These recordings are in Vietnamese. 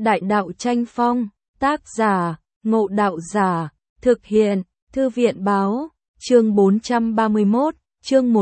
Đại đạo tranh phong, tác giả, Ngộ Đạo Giả, thực hiện, Thư viện báo, chương 431, chương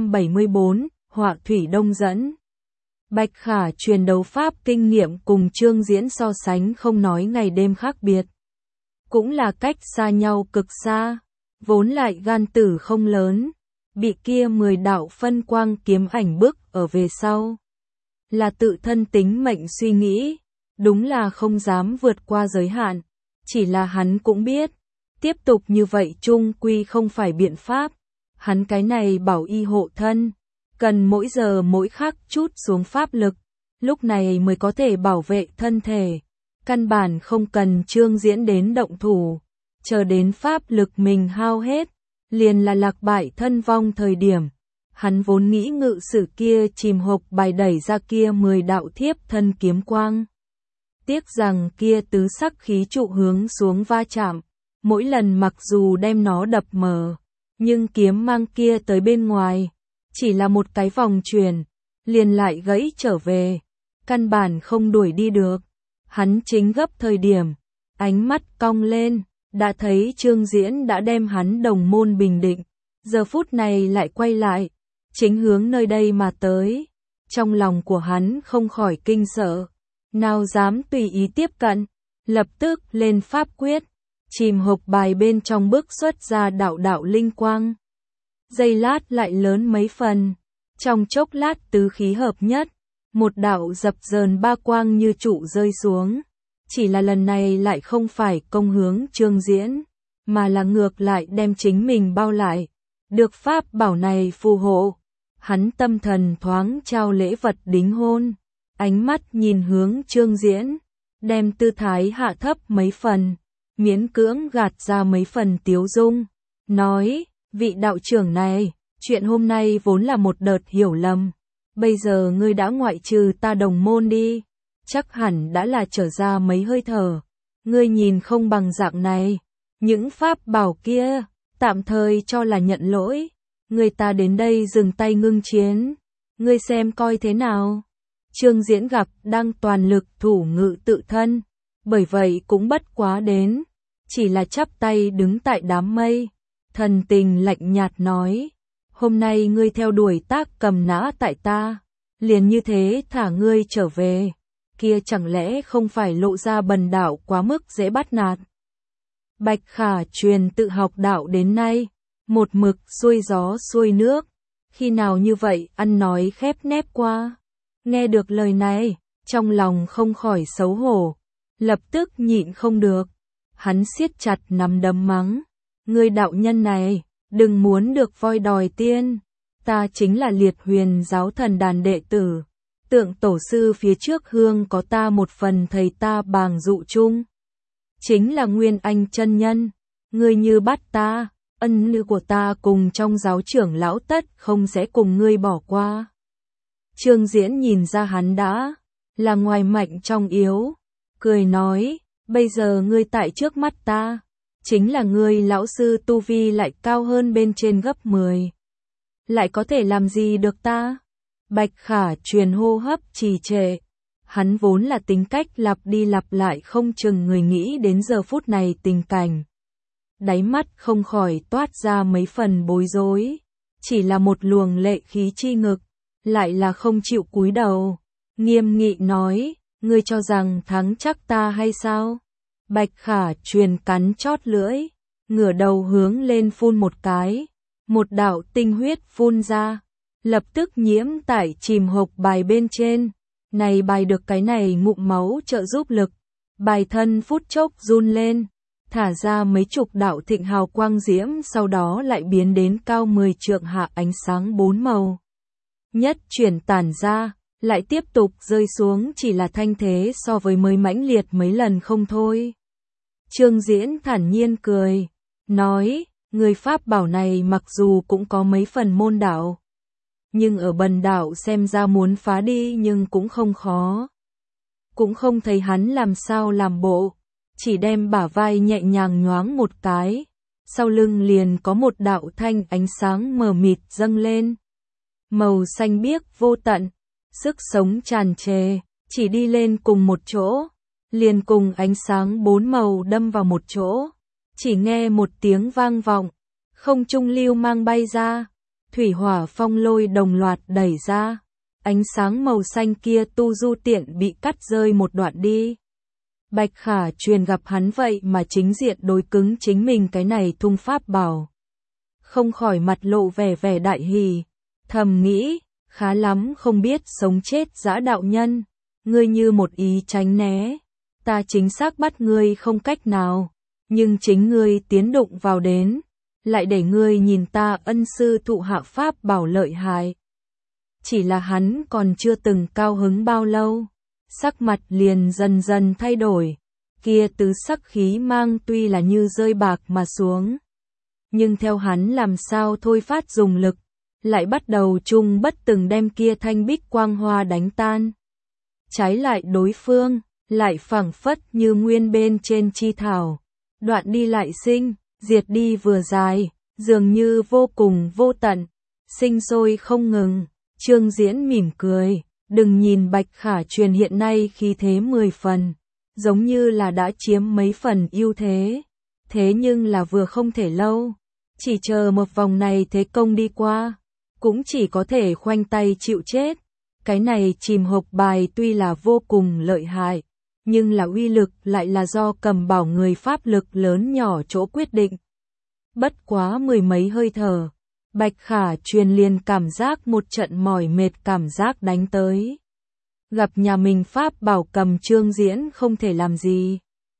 174, họa thủy đông dẫn. Bạch Khả truyền đấu pháp kinh nghiệm cùng Trương Diễn so sánh không nói ngày đêm khác biệt. Cũng là cách xa nhau cực xa, vốn lại gan tử không lớn, bị kia 10 đạo phân quang kiếm ảnh bức ở về sau. Là tự thân tính mệnh suy nghĩ, đúng là không dám vượt qua giới hạn, chỉ là hắn cũng biết, tiếp tục như vậy chung quy không phải biện pháp, hắn cái này bảo y hộ thân, cần mỗi giờ mỗi khắc chút xuống pháp lực, lúc này mới có thể bảo vệ thân thể, căn bản không cần Trương Diễn đến động thủ, chờ đến pháp lực mình hao hết, liền là lạc bại thân vong thời điểm. Hắn vốn nghĩ ngự sử kia chìm hộp bài đẩy ra kia 10 đạo thiếp thân kiếm quang. Tiếc rằng kia tứ sắc khí trụ hướng xuống va chạm, mỗi lần mặc dù đem nó đập mờ, nhưng kiếm mang kia tới bên ngoài, chỉ là một cái vòng chuyển, liền lại gãy trở về, căn bản không đuổi đi được. Hắn chính gấp thời điểm, ánh mắt cong lên, đã thấy Trương Diễn đã đem hắn đồng môn bình định, giờ phút này lại quay lại, chính hướng nơi đây mà tới. Trong lòng của hắn không khỏi kinh sợ, nào dám tùy ý tiếp cận, lập tức lên pháp quyết, chìm hộp bài bên trong bước xuất ra đạo đạo linh quang. Giây lát lại lớn mấy phần, trong chốc lát tứ khí hợp nhất, một đạo dập dờn ba quang như trụ rơi xuống, chỉ là lần này lại không phải công hướng Trương Diễn, mà là ngược lại đem chính mình bao lại, được pháp bảo này phù hộ. Hắn tâm thần thoáng trao lễ vật đính hôn, ánh mắt nhìn hướng Trương Diễn, đem tư thái hạ thấp mấy phần, miễn cưỡng gạt ra mấy phần tiếu dung, nói, vị đạo trưởng này, chuyện hôm nay vốn là một đợt hiểu lầm, bây giờ ngươi đã ngoại trừ ta đồng môn đi, chắc hẳn đã là trở ra mấy hơi thở, ngươi nhìn không bằng dạng này, những pháp bảo kia, tạm thời cho là nhận lỗi. Người ta đến đây dừng tay ngưng chiến, ngươi xem coi thế nào. Trương Diễn gặp đang toàn lực thủ ngự tự thân, bởi vậy cũng bất quá đến, chỉ là chắp tay đứng tại đám mây, thần tình lạnh nhạt nói, hôm nay ngươi theo đuổi tác cầm nã tại ta, liền như thế thả ngươi trở về, kia chẳng lẽ không phải lộ ra bần đạo quá mức dễ bắt nạt. Bạch Khả truyền tự học đạo đến nay, một mực xuôi gió xuôi nước, khi nào như vậy ăn nói khép nép qua. Nghe được lời này, trong lòng không khỏi xấu hổ, lập tức nhịn không được. Hắn siết chặt nắm đấm mắng, ngươi đạo nhân này, đừng muốn được voi đòi tiên, ta chính là Liệt Huyền giáo thần đàn đệ tử, tượng tổ sư phía trước hương có ta một phần thầy ta bàng dụ chung. Chính là Nguyên Anh chân nhân, ngươi như bắt ta, ân nữ của ta cùng trong giáo trưởng lão tất không sẽ cùng ngươi bỏ qua. Trương Diễn nhìn ra hắn đã là ngoài mạnh trong yếu, cười nói, bây giờ ngươi tại trước mắt ta, chính là ngươi lão sư tu vi lại cao hơn bên trên gấp 10. Lại có thể làm gì được ta? Bạch Khả truyền hô hấp trì trệ, hắn vốn là tính cách lặp đi lặp lại không chừng người nghĩ đến giờ phút này tình cảnh. Đáy mắt không khỏi toát ra mấy phần bối rối, chỉ là một luồng lệ khí chi ngực, lại là không chịu cúi đầu, nghiêm nghị nói, ngươi cho rằng thắng chắc ta hay sao? Bạch Khả truyền cắn chót lưỡi, ngửa đầu hướng lên phun một cái, một đạo tinh huyết phun ra, lập tức nhiễm tại chìm hộp bài bên trên, này bài được cái này ngụm máu trợ giúp lực, bài thân phút chốc run lên, thả ra mấy chục đạo thịnh hào quang diễm, sau đó lại biến đến cao 10 trượng hạ ánh sáng 4 màu. Nhất chuyển tản ra, lại tiếp tục rơi xuống, chỉ là thanh thế so với mới mãnh liệt mấy lần không thôi. Trương Diễn thản nhiên cười, nói, người pháp bảo này mặc dù cũng có mấy phần môn đạo, nhưng ở bần đạo xem ra muốn phá đi nhưng cũng không khó. Cũng không thấy hắn làm sao làm bộ, chỉ đem bả vai nhẹ nhàng nhoáng một cái, sau lưng liền có một đạo thanh ánh sáng mờ mịt dâng lên. Màu xanh biếc vô tận, sức sống tràn trề, chỉ đi lên cùng một chỗ, liền cùng ánh sáng bốn màu đâm vào một chỗ. Chỉ nghe một tiếng vang vọng, không trung lưu mang bay ra, thủy hỏa phong lôi đồng loạt đẩy ra. Ánh sáng màu xanh kia tu du tiện bị cắt rơi một đoạn đi. Bạch Khả Truyền gặp hắn vậy mà chính diện đối cứng chính mình cái này thung pháp bảo. Không khỏi mặt lộ vẻ đại hỉ, thầm nghĩ, khá lắm không biết sống chết dã đạo nhân, ngươi như một ý tránh né, ta chính xác bắt ngươi không cách nào, nhưng chính ngươi tiến đụng vào đến, lại để ngươi nhìn ta ân sư thụ hạ pháp bảo lợi hại. Chỉ là hắn còn chưa từng cao hứng bao lâu, sắc mặt liền dần dần thay đổi, kia tứ sắc khí mang tuy là như rơi bạc mà xuống, nhưng theo hắn làm sao thôi phát dùng lực, lại bắt đầu chung bất từng đem kia thanh bích quang hoa đánh tan. Trái lại đối phương, lại phảng phất như nguyên bên trên chi thảo, đoạn đi lại sinh, diệt đi vừa dài, dường như vô cùng vô tận, sinh sôi không ngừng. Trương Diễn mỉm cười, đừng nhìn Bạch Khả Truyền hiện nay khí thế 10 phần, giống như là đã chiếm mấy phần ưu thế, thế nhưng là vừa không thể lâu, chỉ chờ một vòng này thế công đi qua, cũng chỉ có thể khoanh tay chịu chết. Cái này chìm hộp bài tuy là vô cùng lợi hại, nhưng là uy lực lại là do cầm bảo người pháp lực lớn nhỏ chỗ quyết định. Bất quá mười mấy hơi thở, Bạch Khả Truyền liền cảm giác một trận mỏi mệt cảm giác đánh tới. Gặp nhà mình pháp bảo cầm Trương Diễn không thể làm gì.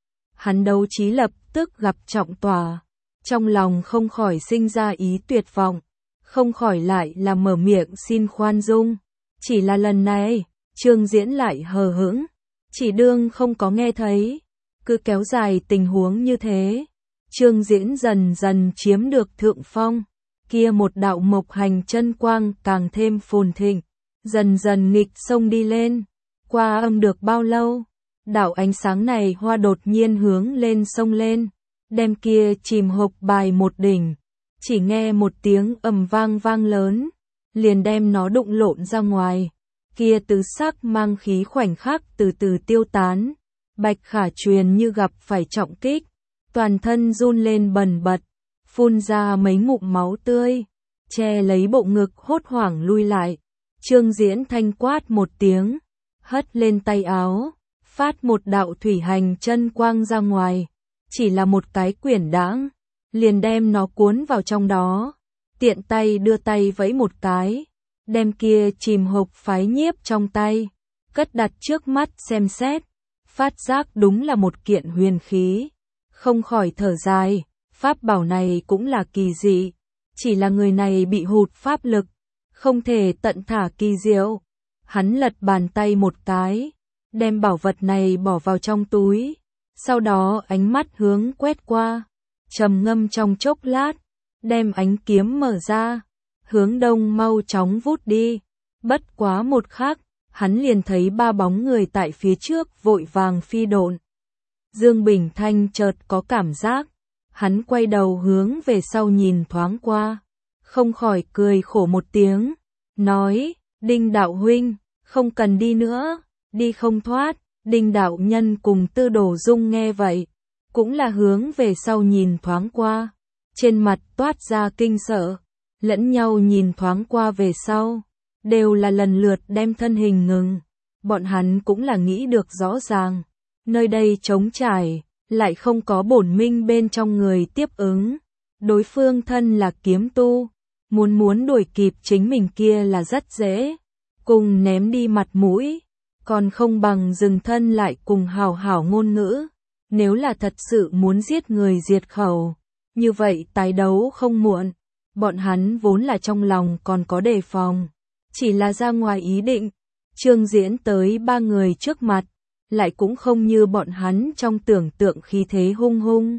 Hắn đấu trí lập tức gặp trọng tòa, trong lòng không khỏi sinh ra ý tuyệt vọng, không khỏi lại là mở miệng xin khoan dung. Chỉ là lần này, Trương Diễn lại hờ hững, chỉ đương không có nghe thấy, cứ kéo dài tình huống như thế. Trương Diễn dần dần chiếm được thượng phong, kia một đạo mộc hành chân quang càng thêm phồn thịnh, dần dần nghịch sông đi lên. Qua âm được bao lâu, đạo ánh sáng này hoa đột nhiên hướng lên sông lên, đem kia chìm hộp bài một đỉnh, chỉ nghe một tiếng ầm vang vang lớn, liền đem nó đụng lộn ra ngoài, kia tứ sắc mang khí khoảnh khắc từ từ tiêu tán. Bạch Khả Truyền như gặp phải trọng kích, toàn thân run lên bần bật, phun ra mấy ngụm máu tươi, che lấy bộ ngực hốt hoảng lui lại. Trương Diễn thanh quát một tiếng, hất lên tay áo, phát một đạo thủy hành chân quang ra ngoài, chỉ là một cái quyển đãng, liền đem nó cuốn vào trong đó, tiện tay đưa tay vẫy một cái, đem kia chìm hộp phái nhiếp trong tay, cất đặt trước mắt xem xét, phát giác đúng là một kiện huyền khí, không khỏi thở dài, pháp bảo này cũng là kỳ dị, chỉ là người này bị hụt pháp lực, không thể tận thả kỳ diệu. Hắn lật bàn tay một cái, đem bảo vật này bỏ vào trong túi, sau đó ánh mắt hướng quét qua, trầm ngâm trong chốc lát, đem ánh kiếm mở ra, hướng đông mau chóng vút đi. Bất quá một khắc, hắn liền thấy ba bóng người tại phía trước vội vàng phi độn. Dương Bình Thanh chợt có cảm giác, hắn quay đầu hướng về sau nhìn thoáng qua, không khỏi cười khổ một tiếng, nói, Đinh đạo huynh, không cần đi nữa, đi không thoát. Đinh đạo nhân cùng Tư Đồ Dung nghe vậy, cũng là hướng về sau nhìn thoáng qua, trên mặt toát ra kinh sợ, lẫn nhau nhìn thoáng qua về sau, đều là lần lượt đem thân hình ngừng. Bọn hắn cũng là nghĩ được rõ ràng, nơi đây trống trải, lại không có bổn minh bên trong người tiếp ứng, đối phương thân là kiếm tu, muốn đuổi kịp chính mình kia là rất dễ, cùng ném đi mặt mũi, còn không bằng dừng thân lại cùng hào hảo ngôn ngữ. Nếu là thật sự muốn giết người diệt khẩu, như vậy tái đấu không muộn. Bọn hắn vốn là trong lòng còn có đề phòng, chỉ là ra ngoài ý định. Trương Diễn tới ba người trước mặt, lại cũng không như bọn hắn trong tưởng tượng khí thế hung hung,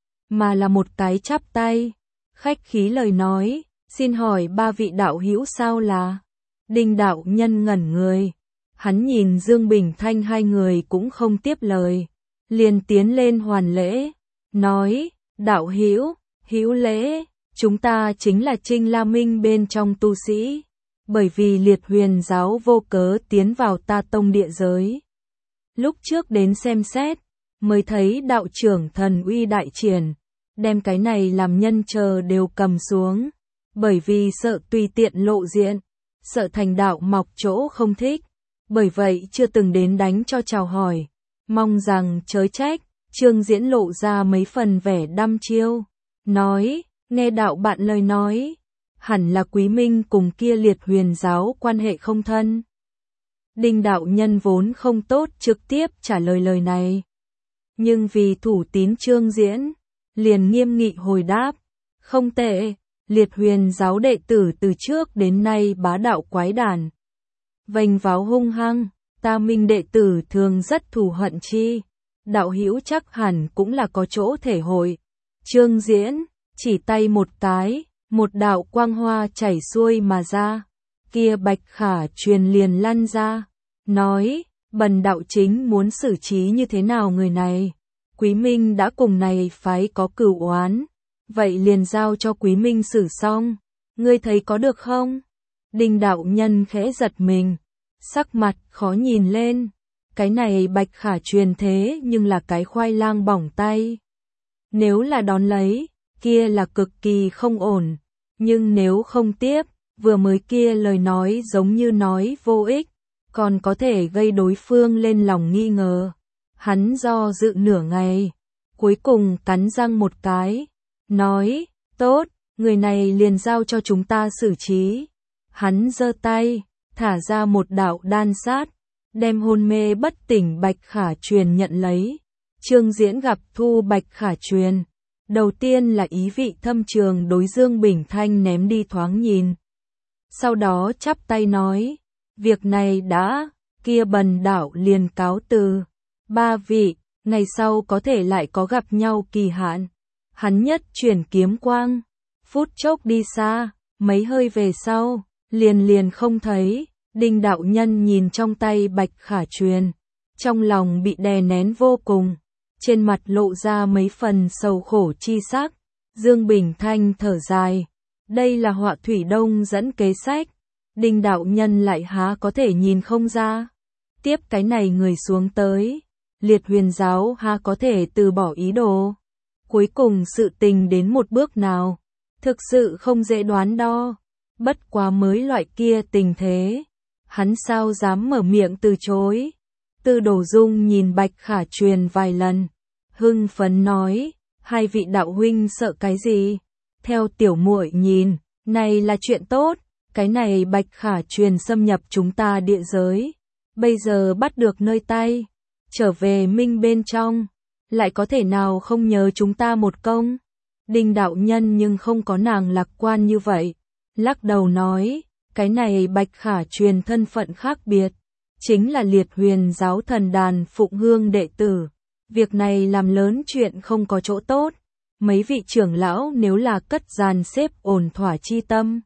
mà là một cái chắp tay, khách khí lời nói, xin hỏi ba vị đạo hữu sao là? Đinh đạo nhân ngẩn người, hắn nhìn Dương Bình Thanh hai người cũng không tiếp lời, liền tiến lên hoàn lễ, nói, đạo hữu, hữu lễ, chúng ta chính là Trinh La Minh bên trong tu sĩ, bởi vì Liệt Huyền giáo vô cớ tiến vào ta tông địa giới. Lúc trước đến xem xét, mới thấy đạo trưởng thần uy đại triển, đem cái này làm nhân chờ đều cầm xuống, bởi vì sợ tùy tiện lộ diện, sợ thành đạo mọc chỗ không thích, bởi vậy chưa từng đến đánh cho chào hỏi, mong rằng chớ trách. Trương Diễn lộ ra mấy phần vẻ đăm chiêu, nói, nghe đạo bạn lời nói, hẳn là Quý Minh cùng kia Liệt Huyền giáo quan hệ không thân. Đinh đạo nhân vốn không tốt trực tiếp trả lời lời này, nhưng vì thủ tín Trương Diễn, liền nghiêm nghị hồi đáp, không tệ, Liệt Huyền giáo đệ tử từ trước đến nay bá đạo quái đản, vênh váo hung hăng, ta Minh đệ tử thường rất thù hận chi. Đạo hữu chắc hẳn cũng là có chỗ thể hội. Trương Diễn chỉ tay một cái, một đạo quang hoa chảy xuôi mà ra, kia Bạch Khả truyền liền lăn ra, nói, bần đạo chính muốn xử trí như thế nào người này. Quý Minh đã cùng này phái có cửu oán, vậy liền giao cho Quý Minh xử xong, ngươi thấy có được không? Đinh đạo nhân khẽ giật mình, sắc mặt khó nhìn lên. Cái này Bạch Khả truyền thế nhưng là cái khoai lang bỏng tay. Nếu là đón lấy, kia là cực kỳ không ổn. Nhưng nếu không tiếp, vừa mới kia lời nói giống như nói vô ích, còn có thể gây đối phương lên lòng nghi ngờ. Hắn do dự nửa ngày, cuối cùng cắn răng một cái, nói, tốt, người này liền giao cho chúng ta xử trí. Hắn giơ tay, thả ra một đạo đan sát, đem hôn mê bất tỉnh Bạch Khả truyền nhận lấy. Trương Diễn gặp thu Bạch Khả truyền, đầu tiên là ý vị thâm trường đối Dương Bình Thanh ném đi thoáng nhìn. Sau đó chắp tay nói, việc này đã, kia bần đạo liền cáo từ. Ba vị, ngày sau có thể lại có gặp nhau kỳ hạn. Hắn nhất chuyển kiếm quang, phút chốc đi xa, mấy hơi về sau, liền không thấy. Đinh đạo nhân nhìn trong tay Bạch Khả truyền, trong lòng bị đè nén vô cùng, trên mặt lộ ra mấy phần sầu khổ chi sắc. Dương Bình Thanh thở dài, đây là họa thủy đông dẫn kế sách, Đinh đạo nhân lại há có thể nhìn không ra. Tiếp cái này người xuống tới, Liệt Huyền giáo há có thể từ bỏ ý đồ. Cuối cùng sự tình đến một bước nào, thực sự không dễ đoán đo, bất quá mới loại kia tình thế. Hắn sao dám mở miệng từ chối. Tư Đồ Dung nhìn Bạch Khả truyền vài lần, hưng phấn nói, hai vị đạo huynh sợ cái gì? Theo tiểu muội nhìn, này là chuyện tốt, cái này Bạch Khả truyền xâm nhập chúng ta địa giới, bây giờ bắt được nơi tay, trở về Minh bên trong, lại có thể nào không nhớ chúng ta một công? Đinh đạo nhân nhưng không có nàng lạc quan như vậy, lắc đầu nói, cái này Bạch Khả truyền thân phận khác biệt, chính là Liệt Huyền giáo thần đàn phụng hương đệ tử. Việc này làm lớn chuyện không có chỗ tốt. Mấy vị trưởng lão nếu là cất dàn xếp ổn thỏa chi tâm,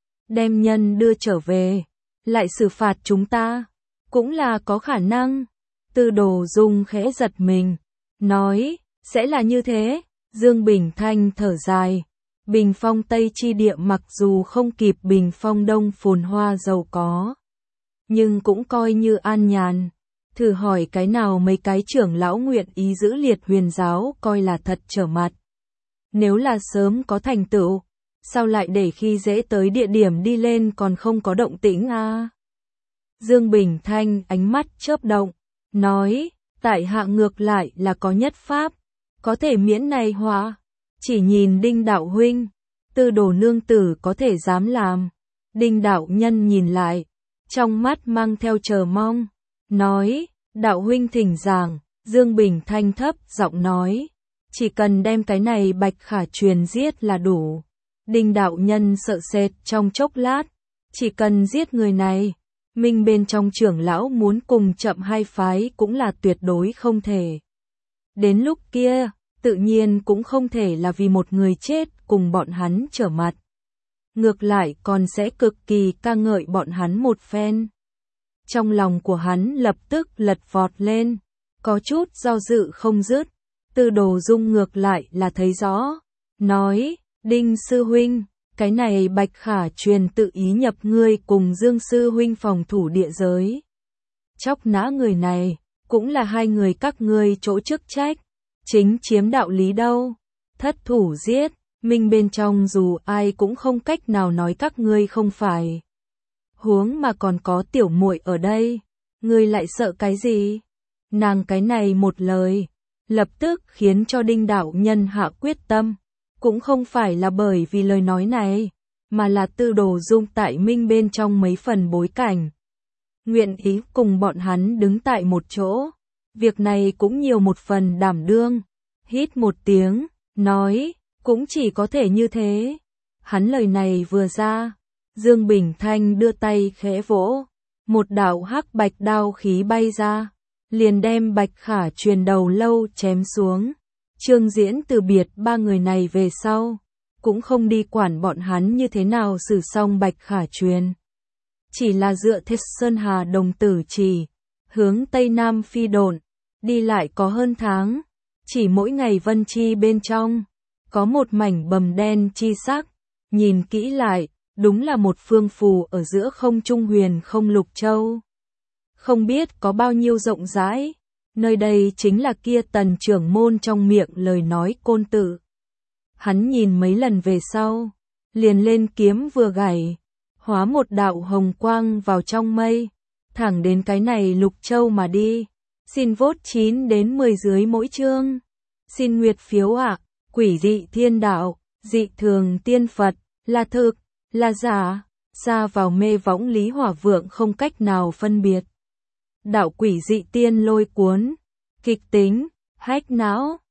đem nhân đưa trở về, lại xử phạt chúng ta, cũng là có khả năng. Tư Đồ Dung khẽ giật mình, nói, sẽ là như thế. Dương Bình Thanh thở dài. Bình Phong Tây chi địa mặc dù không kịp Bình Phong Đông phồn hoa giàu có, nhưng cũng coi như an nhàn. Thử hỏi cái nào mấy cái trưởng lão nguyện ý giữ Liệt Huyền giáo coi là thật trở mặt. Nếu là sớm có thành tựu, sao lại để khi dễ tới địa điểm đi lên còn không có động tĩnh a? Dương Bình Thanh ánh mắt chớp động, nói, tại hạ ngược lại là có nhất pháp, có thể miễn này họa. Chỉ nhìn Đinh đạo huynh, Tư Đồ nương tử có thể dám làm. Đinh đạo nhân nhìn lại, trong mắt mang theo chờ mong, nói, đạo huynh thỉnh giảng. Dương Bình Thanh thấp giọng nói, chỉ cần đem cái này Bạch Khả truyền giết là đủ. Đinh đạo nhân sợ sệt trong chốc lát, chỉ cần giết người này, Minh bên trong trưởng lão muốn cùng chậm hai phái cũng là tuyệt đối không thể. Đến lúc kia, tự nhiên cũng không thể là vì một người chết cùng bọn hắn trở mặt. Ngược lại còn sẽ cực kỳ ca ngợi bọn hắn một phen. Trong lòng của hắn lập tức lật vọt lên, có chút do dự không dứt. Tư Đồ Dung ngược lại là thấy rõ, nói, Đinh sư huynh, cái này Bạch Khả truyền tự ý nhập ngươi cùng Dương sư huynh phòng thủ địa giới. Chóc nã người này, cũng là hai người các ngươi chỗ chức trách, chính chiếm đạo lý đâu. Thất thủ giết, minh bên trong dù ai cũng không cách nào nói các ngươi không phải. Huống mà còn có tiểu muội ở đây, ngươi lại sợ cái gì? Nàng cái này một lời, lập tức khiến cho Đinh đạo nhân hạ quyết tâm, cũng không phải là bởi vì lời nói này, mà là Tư Đồ Dung tại minh bên trong mấy phần bối cảnh. Nguyện ý cùng bọn hắn đứng tại một chỗ, việc này cũng nhiều một phần đảm đương. Hít một tiếng, nói, cũng chỉ có thể như thế. Hắn lời này vừa ra, Dương Bình Thanh đưa tay khẽ vỗ, một đạo hắc bạch đao khí bay ra, liền đem Bạch Khả Truyền đầu lâu chém xuống. Trương Diễn từ biệt ba người này về sau, cũng không đi quản bọn hắn như thế nào xử xong Bạch Khả Truyền. Chỉ là dựa theo Sơn Hà Đồng Tử Trì, hướng Tây Nam phi độn, đi lại có hơn tháng, chỉ mỗi ngày vân chi bên trong, có một mảnh bầm đen chi sắc, nhìn kỹ lại, đúng là một phương phù ở giữa không trung huyền không lục châu. Không biết có bao nhiêu rộng rãi, nơi đây chính là kia Tần trưởng môn trong miệng lời nói côn tử. Hắn nhìn mấy lần về sau, liền lên kiếm vừa gảy, hóa một đạo hồng quang vào trong mây, thẳng đến cái này lục châu mà đi. Xin vote 9 đến 10 dưới mỗi chương. Xin nguyệt phiếu ạ. Quỷ dị thiên đạo, dị thường tiên Phật, là thực, là giả, xa vào mê võng Lý Hỏa Vượng không cách nào phân biệt. Đạo quỷ dị tiên lôi cuốn, kịch tính, hách não,